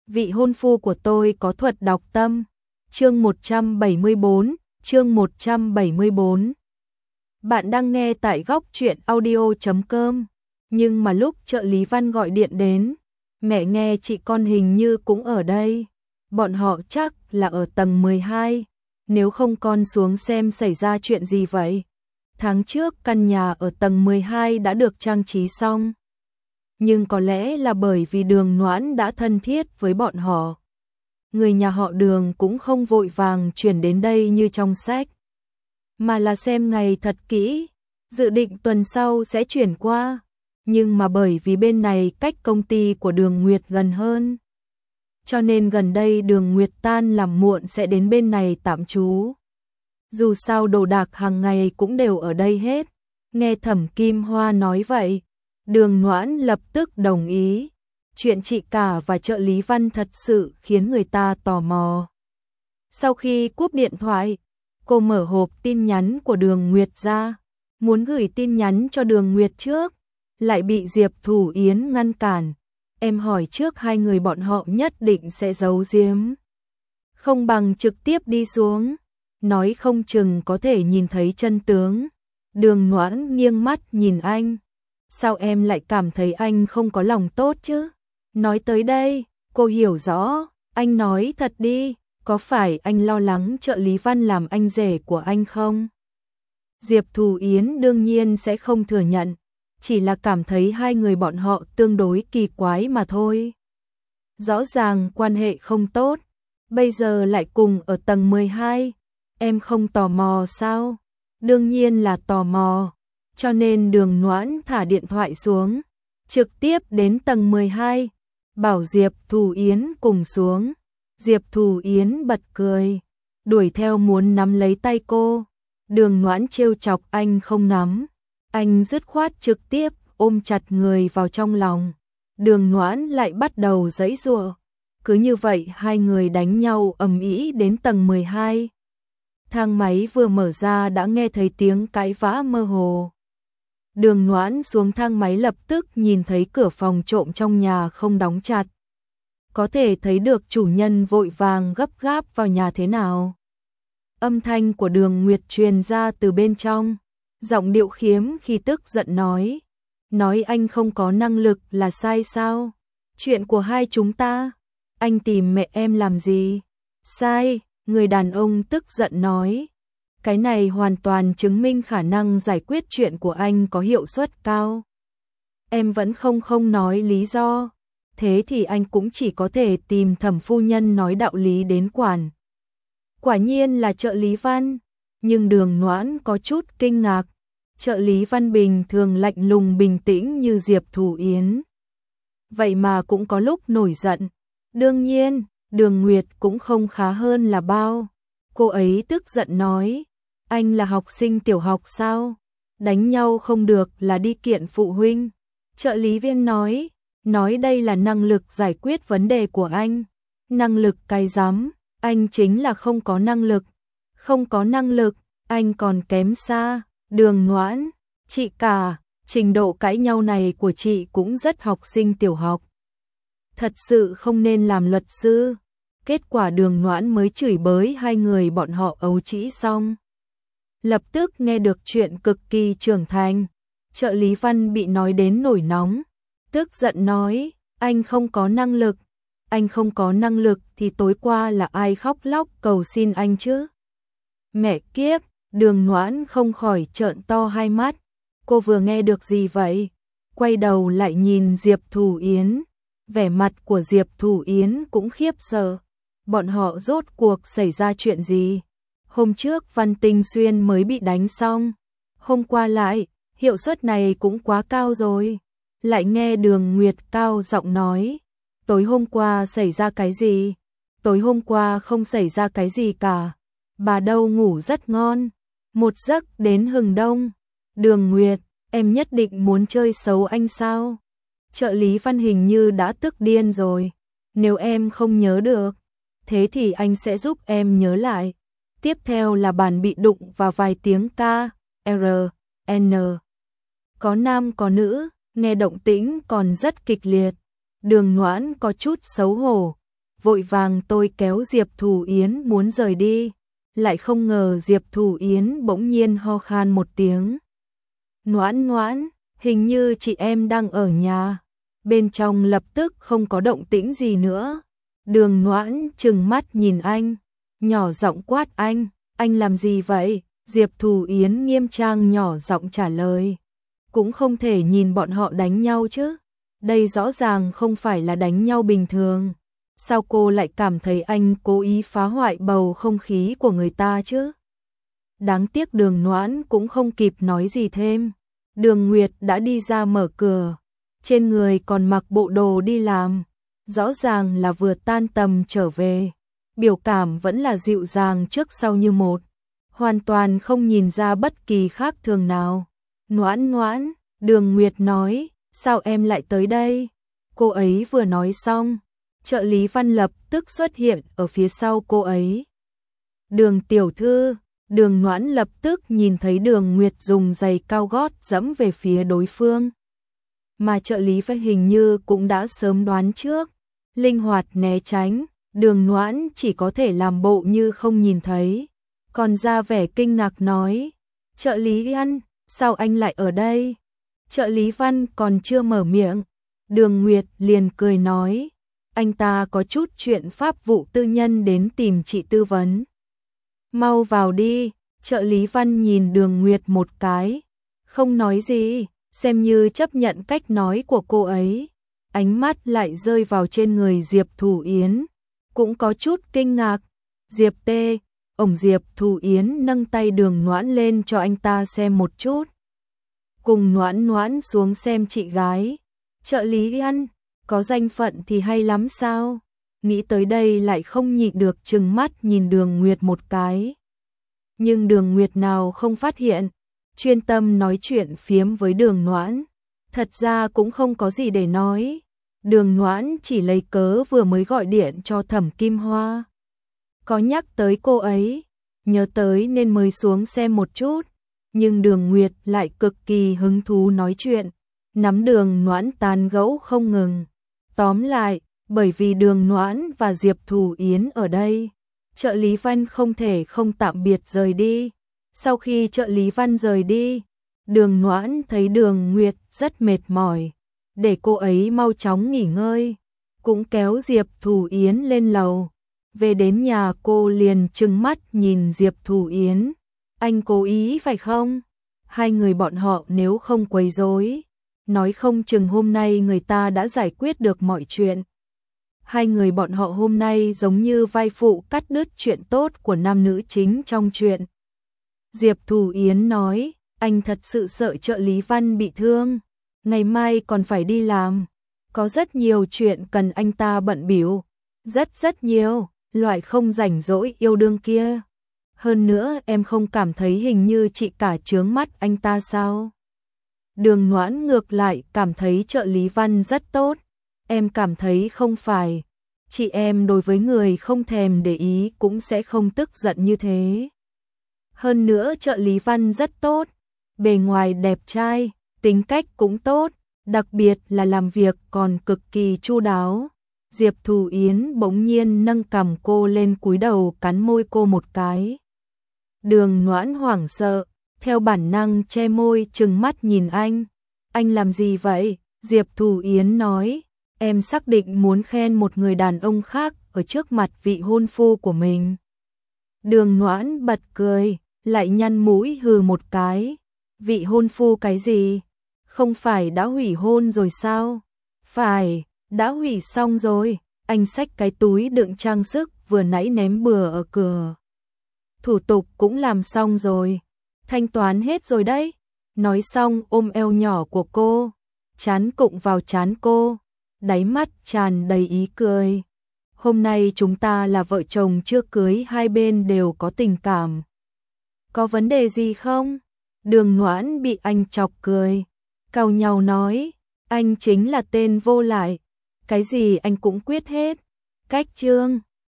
vị hôn phu của tôi có thuật đọc tâm. Chương 174. Bạn đang nghe tại góc truyện audio.com. Nhưng mà lúc trợ lý Văn gọi điện đến, mẹ nghe chị con hình như cũng ở đây. Bọn họ chắc là ở tầng 12. Nếu không con xuống xem xảy ra chuyện gì vậy. Tháng trước căn nhà ở tầng 12 đã được trang trí xong. Nhưng có lẽ là bởi vì Đường Noãn đã thân thiết với bọn họ. Người nhà họ Đường cũng không vội vàng chuyển đến đây như trong sách. Mà là xem ngày thật kỹ, dự định tuần sau sẽ chuyển qua. Nhưng mà bởi vì bên này cách công ty của Đường Nguyệt gần hơn. Cho nên gần đây Đường Nguyệt tan làm muộn sẽ đến bên này tạm trú. Dù sao đồ đạc hàng ngày cũng đều ở đây hết. Nghe Thẩm Kim Hoa nói vậy, Đường Noãn lập tức đồng ý. Chuyện chị cả và trợ lý Văn thật sự khiến người ta tò mò. Sau khi cúp điện thoại, cô mở hộp tin nhắn của Đường Nguyệt ra, muốn gửi tin nhắn cho Đường Nguyệt trước, lại bị Diệp Thủ Yến ngăn cản. Em hỏi trước hai người bọn họ nhất định sẽ giấu giếm. Không bằng trực tiếp đi xuống, nói không chừng có thể nhìn thấy chân tướng. Đường Noãn nghiêng mắt nhìn anh. Sao em lại cảm thấy anh không có lòng tốt chứ? Nói tới đây, cô hiểu rõ, anh nói thật đi, có phải anh lo lắng trợ lý Văn làm anh rể của anh không? Diệp Thủ Yến đương nhiên sẽ không thừa nhận, chỉ là cảm thấy hai người bọn họ tương đối kỳ quái mà thôi. Rõ ràng quan hệ không tốt, bây giờ lại cùng ở tầng 12, em không tò mò sao? Đương nhiên là tò mò, cho nên Đường Noãn thả điện thoại xuống, trực tiếp đến tầng 12, bảo Diệp Thủ Yến cùng xuống. Diệp Thủ Yến bật cười, đuổi theo muốn nắm lấy tay cô. Đường Noãn trêu chọc anh không nắm, anh dứt khoát trực tiếp ôm chặt người vào trong lòng. Đường Noãn lại bắt đầu giãy giụa. Cứ như vậy hai người đánh nhau ầm ĩ đến tầng 12. Thang máy vừa mở ra đã nghe thấy tiếng cãi vã mơ hồ. Đường Noãn xuống thang máy lập tức nhìn thấy cửa phòng trộm trong nhà không đóng chặt. Có thể thấy được chủ nhân vội vàng gấp gáp vào nhà thế nào. Âm thanh của Đường Nguyệt truyền ra từ bên trong, giọng điệu khiếm khi tức giận nói anh không có năng lực là sai sao? Chuyện của hai chúng ta, anh tìm mẹ em làm gì? Sai, người đàn ông tức giận nói. Cái này hoàn toàn chứng minh khả năng giải quyết chuyện của anh có hiệu suất cao. Em vẫn không nói lý do, thế thì anh cũng chỉ có thể tìm Thẩm phu nhân nói đạo lý đến quản. Quả nhiên là trợ lý Văn, nhưng Đường Noãn có chút kinh ngạc. Trợ lý Văn bình thường lạnh lùng bình tĩnh như Diệp Thủ Yến. Vậy mà cũng có lúc nổi giận. Đương nhiên, Đường Nguyệt cũng không khá hơn là bao. Cô ấy tức giận nói, anh là học sinh tiểu học sao? Đánh nhau không được là đi kiện phụ huynh. Trợ lý Viên nói đây là năng lực giải quyết vấn đề của anh. Năng lực cái rắm, anh chính là không có năng lực. Không có năng lực, anh còn kém xa. Đường Noãn, chị cả, trình độ cãi nhau này của chị cũng rất học sinh tiểu học. Thật sự không nên làm luật sư. Kết quả Đường Noãn mới chửi bới hai người bọn họ ấu trĩ xong. Lập tức nghe được chuyện cực kỳ trưởng thành. Trợ lý Văn bị nói đến nổi nóng, tức giận nói, anh không có năng lực. Anh không có năng lực thì tối qua là ai khóc lóc cầu xin anh chứ? Mẹ kiếp, Đường Noãn không khỏi trợn to hai mắt. Cô vừa nghe được gì vậy? Quay đầu lại nhìn Diệp Thủ Yến. Vẻ mặt của Diệp Thủ Yến cũng khiếp sợ. Bọn họ rốt cuộc xảy ra chuyện gì? Hôm trước Văn Tinh Xuyên mới bị đánh xong. Hôm qua lại, hiệu suất này cũng quá cao rồi. Lại nghe Đường Nguyệt cao giọng nói. Tối hôm qua xảy ra cái gì? Tối hôm qua không xảy ra cái gì cả. Bà đâu ngủ rất ngon. Một giấc đến hừng đông. Đường Nguyệt, em nhất định muốn chơi xấu anh sao? Trợ lý Văn hình như đã tức điên rồi. Nếu em không nhớ được, thế thì anh sẽ giúp em nhớ lại. Tiếp theo là bàn bị đụng và vài tiếng K, R, N. Có nam có nữ, nghe động tĩnh còn rất kịch liệt. Đường Noãn có chút xấu hổ. vội vàng tôi kéo Diệp Thủ Yến muốn rời đi, lại không ngờ Diệp Thủ Yến bỗng nhiên ho khan một tiếng. Noãn Noãn, hình như chị em đang ở nhà. Bên trong lập tức không có động tĩnh gì nữa. Đường Noãn trừng mắt nhìn anh, nhỏ giọng quát anh làm gì vậy? Diệp Thủ Yến nghiêm trang nhỏ giọng trả lời. Cũng không thể nhìn bọn họ đánh nhau chứ. Đây rõ ràng không phải là đánh nhau bình thường. Sao cô lại cảm thấy anh cố ý phá hoại bầu không khí của người ta chứ? Đáng tiếc Đường Noãn cũng không kịp nói gì thêm. Đường Nguyệt đã đi ra mở cửa. Trên người còn mặc bộ đồ đi làm. Rõ ràng là vừa tan tầm trở về. Biểu cảm vẫn là dịu dàng trước sau như một. Hoàn toàn không nhìn ra bất kỳ khác thường nào. Noãn Noãn, Đường Nguyệt nói, sao em lại tới đây? Cô ấy vừa nói xong, trợ lý Văn lập tức xuất hiện ở phía sau cô ấy. Đường tiểu thư, Đường Noãn lập tức nhìn thấy Đường Nguyệt dùng giày cao gót dẫm về phía đối phương. Mà trợ lý Văn hình như cũng đã sớm đoán trước, linh hoạt né tránh, Đường Noãn chỉ có thể làm bộ như không nhìn thấy, còn ra vẻ kinh ngạc nói, trợ lý Văn, sao anh lại ở đây? Trợ lý Văn còn chưa mở miệng, Đường Nguyệt liền cười nói, anh ta có chút chuyện pháp vụ tư nhân đến tìm chị tư vấn. Mau vào đi, trợ lý Văn nhìn Đường Nguyệt một cái, không nói gì, xem như chấp nhận cách nói của cô ấy. Ánh mắt lại rơi vào trên người Diệp Thủ Yến, cũng có chút kinh ngạc. Diệp tê, Diệp Thủ Yến nâng tay Đường Noãn lên cho anh ta xem một chút. Cùng Noãn Noãn xuống xem chị gái. Trợ lý Văn, có danh phận thì hay lắm sao? Nghĩ tới đây lại không nhịn được trừng mắt nhìn Đường Nguyệt một cái. Nhưng Đường Nguyệt nào không phát hiện, chuyên tâm nói chuyện phiếm với Đường Noãn. Thật ra cũng không có gì để nói. Đường Noãn chỉ lấy cớ vừa mới gọi điện cho Thẩm Kim Hoa. Có nhắc tới cô ấy, nhớ tới nên mới xuống xem một chút. Nhưng Đường Nguyệt lại cực kỳ hứng thú nói chuyện, nắm Đường Noãn tán gẫu không ngừng. Tóm lại, bởi vì Đường Noãn và Diệp Thủ Yến ở đây, trợ lý Văn không thể không tạm biệt rời đi. Sau khi trợ lý Văn rời đi, Đường Noãn thấy Đường Nguyệt rất mệt mỏi, để cô ấy mau chóng nghỉ ngơi, cũng kéo Diệp Thủ Yến lên lầu. Về đến nhà cô liền trừng mắt nhìn Diệp Thủ Yến, anh cố ý phải không? Hai người bọn họ nếu không quấy rối, nói không chừng hôm nay người ta đã giải quyết được mọi chuyện. Hai người bọn họ hôm nay giống như vai phụ cắt đứt chuyện tốt của nam nữ chính trong chuyện. Diệp Thủ Yến nói, anh thật sự sợ trợ lý Văn bị thương, ngày mai còn phải đi làm, có rất nhiều chuyện cần anh ta bận bịu, rất nhiều, loại không rảnh rỗi yêu đương kia. Hơn nữa em không cảm thấy hình như chị cả chướng mắt anh ta sao? Đường Noãn ngược lại cảm thấy trợ lý Văn rất tốt, em cảm thấy không phải, chị em đối với người không thèm để ý cũng sẽ không tức giận như thế. Hơn nữa trợ lý Văn rất tốt, bề ngoài đẹp trai, tính cách cũng tốt, đặc biệt là làm việc còn cực kỳ chu đáo. Diệp Thủ Yến bỗng nhiên nâng cằm cô lên cúi đầu cắn môi cô một cái. Đường Noãn hoảng sợ, theo bản năng che môi trừng mắt nhìn anh. Anh làm gì vậy? Diệp Thủ Yến nói, em xác định muốn khen một người đàn ông khác ở trước mặt vị hôn phu của mình. Đường Noãn bật cười, lại nhăn mũi hừ một cái. Vị hôn phu cái gì? Không phải đã hủy hôn rồi sao? Phải, đã hủy xong rồi. Anh xách cái túi đựng trang sức vừa nãy ném bừa ở cửa. Thủ tục cũng làm xong rồi, thanh toán hết rồi đấy. Nói xong ôm eo nhỏ của cô, trán cụng vào trán cô, đáy mắt tràn đầy ý cười. Hôm nay chúng ta là vợ chồng chưa cưới, hai bên đều có tình cảm. Có vấn đề gì không? Đường Noãn bị anh chọc cười, cau nhau nói, anh chính là tên vô lại, cái gì anh cũng quyết hết. Cách trương